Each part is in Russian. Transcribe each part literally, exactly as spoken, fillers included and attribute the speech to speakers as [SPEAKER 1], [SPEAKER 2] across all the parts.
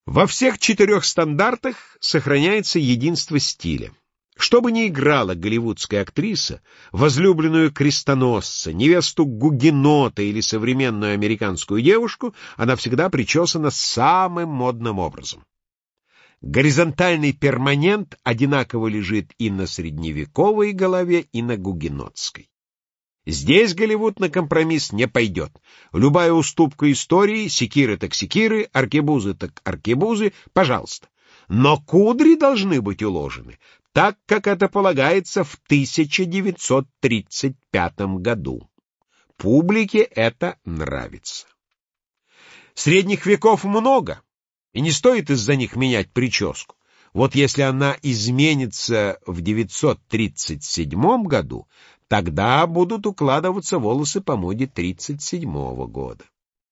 [SPEAKER 1] Во всех четырех стандартах сохраняется единство стиля. Что бы ни играла голливудская актриса, возлюбленную крестоносца, невесту гугенота или современную американскую девушку, она всегда причесана самым модным образом. Горизонтальный перманент одинаково лежит и на средневековой голове, и на гугенотской. Здесь Голливуд на компромисс не пойдет. Любая уступка истории, секиры так секиры, аркебузы так аркебузы, пожалуйста. Но кудри должны быть уложены так, как это полагается в тысяча девятьсот тридцать пятом году. Публике это нравится. Средних веков много, и не стоит из-за них менять прическу. Вот если она изменится в девятьсот тридцать седьмом году, тогда будут укладываться волосы по моде тридцать седьмого года.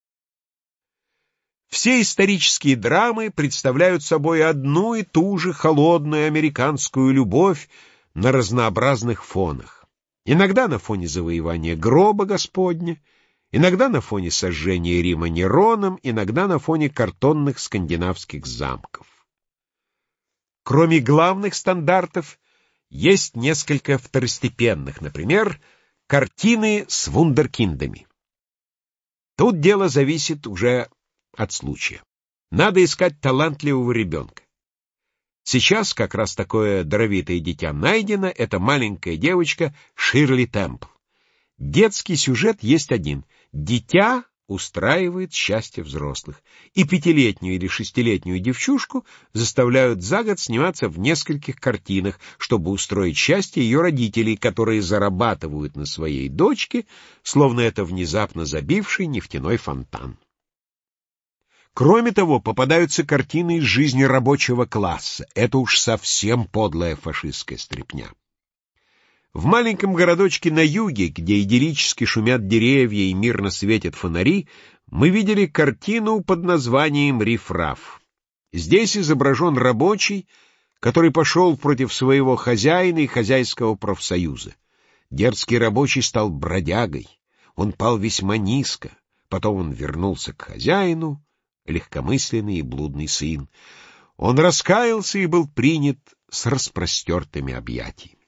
[SPEAKER 1] Все исторические драмы представляют собой одну и ту же холодную американскую любовь на разнообразных фонах. Иногда на фоне завоевания гроба Господня, иногда на фоне сожжения Рима Нероном, иногда на фоне картонных скандинавских замков. Кроме главных стандартов, есть несколько второстепенных, например, картины с вундеркиндами. Тут дело зависит уже от случая. Надо искать талантливого ребенка. Сейчас как раз такое даровитое дитя найдено, это маленькая девочка Ширли Темпл. Детский сюжет есть один. Дитя устраивает счастье взрослых, и пятилетнюю или шестилетнюю девчушку заставляют за год сниматься в нескольких картинах, чтобы устроить счастье ее родителей, которые зарабатывают на своей дочке, словно это внезапно забивший нефтяной фонтан. Кроме того, попадаются картины из жизни рабочего класса. Это уж совсем подлая фашистская стряпня. В маленьком городочке на юге, где идиллически шумят деревья и мирно светят фонари, мы видели картину под названием «Риф-раф». Здесь изображен рабочий, который пошел против своего хозяина и хозяйского профсоюза. Дерзкий рабочий стал бродягой. Он пал весьма низко. Потом он вернулся к хозяину, легкомысленный и блудный сын. Он раскаялся и был принят с распростертыми объятиями.